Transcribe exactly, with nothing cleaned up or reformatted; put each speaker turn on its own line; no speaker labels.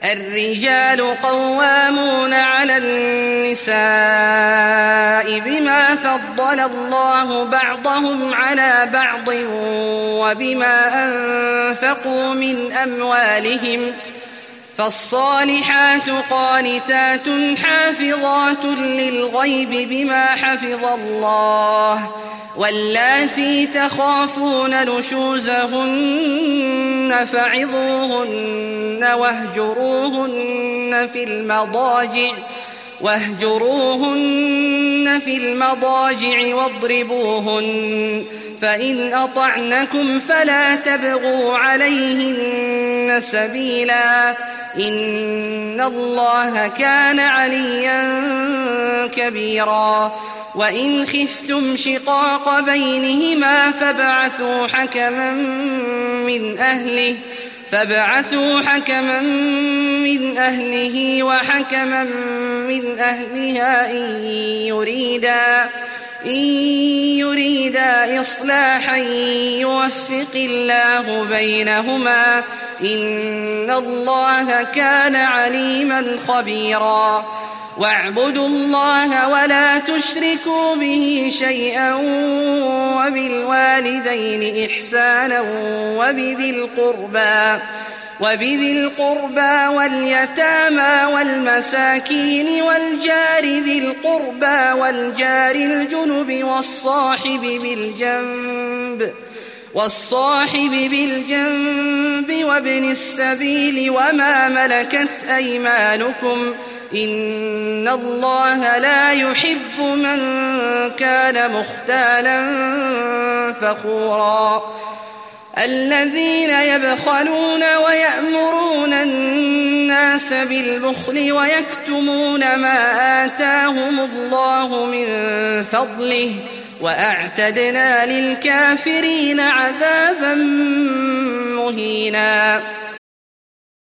الرجال قوامون على النساء بما فضل الله بعضهم على بعض وبما أنفقوا من أموالهم، فالصالحات قانتات حافظات للغيب بما حفظ الله، واللاتي تخافون نشوزهن فعظوهن واهجروهن في المضاجع واهجروهن في المضاجع واضربوهن، فإن أطعنكم فلا تبغوا عليهن سبيلا، إن الله كان عليا كبيرا. وإن خفتم شقاق بينهما فابعثوا حكما من أهله فابعثوا حكما من أهله وحكما من أهلها إن يريدا إن يريدا إصلاحا يوفق الله بينهما، إن الله كان عليما خبيرا. واعبدوا الله ولا تشركوا به شيئا وبالوالدين إحسانا وبذي القربى وبذي القربى واليتامى والمساكين والجار ذي القربى والجار الجنب والصاحب بالجنب والصاحب بالجنب وابن السبيل وما ملكت أيمانكم، إن الله لا يحب من كان مختالا فخورا. الذين يبخلون ويأمرون الناس بالبخل ويكتمون ما آتاهم الله من فضله، وأعتدنا للكافرين عذابا مهينا.